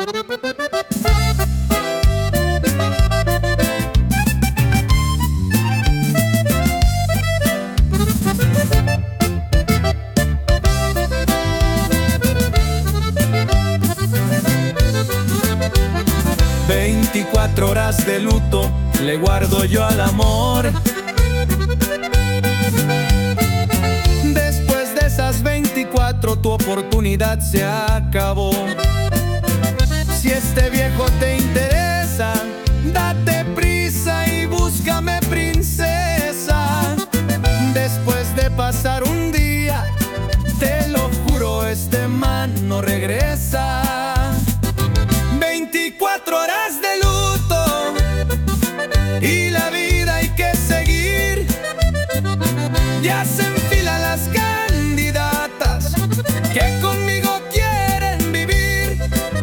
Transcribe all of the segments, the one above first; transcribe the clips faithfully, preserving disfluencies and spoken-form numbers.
veinticuatro horas de luto le guardo yo al amor. Después de esas veinticuatro tu oportunidad se acabó. Si este viejo te interesa, date prisa y búscame, princesa. Después de pasar un día, te lo juro, este man no regresa. veinticuatro horas de luto y la vida hay que seguir. Ya se enfilan las candidatas que conmigo quieren vivir.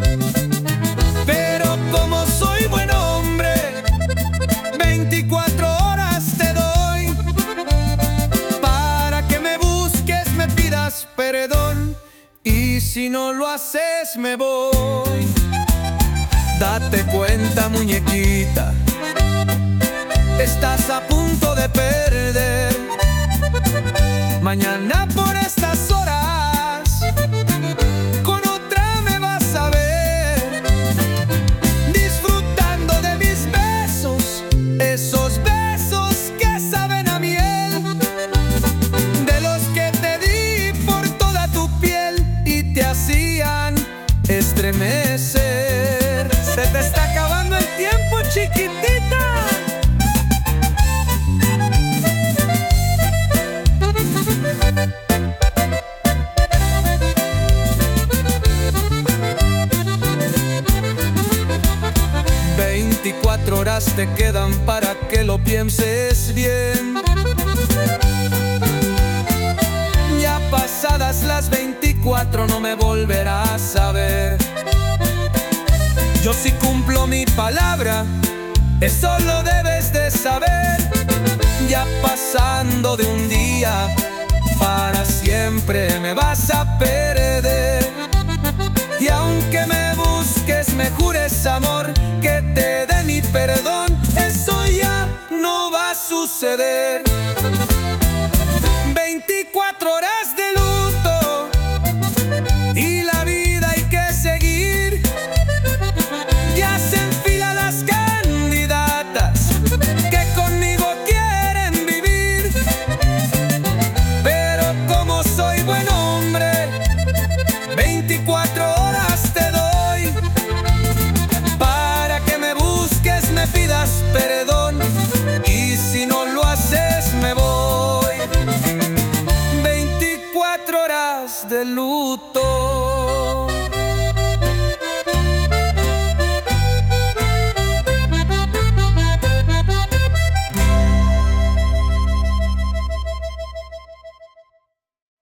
Pero como soy buen hombre, veinticuatro horas te doy para que me busques, me pidas perdón, y si no lo haces me voy. Date cuenta, muñequita, estás a punto de perder. Mañana por estas horas con otra me vas a ver, disfrutando de mis besos, esos besos que saben a miel, de los que te di por toda tu piel y te hacían estremecer. Se te está acabando el tiempo, chiquitita. veinticuatro horas te quedan para que lo pienses bien. Ya pasadas las veinticuatro no me volverás a ver. Yo sí cumplo mi palabra, eso lo debes de saber. Ya pasando de un día, para siempre me vas a perder. Y aunque me busques, me jures amor, que te dé mi perdón, eso ya no va a suceder. veinticuatro horas de luto y la vida hay que seguir. Ya se enfilan las candidatas que conmigo quieren vivir. Pero como soy buen hombre, veinticuatro horas te doy para que me busques, me pidas perdón, y si no lo haces me voy. veinticuatro horas de luto.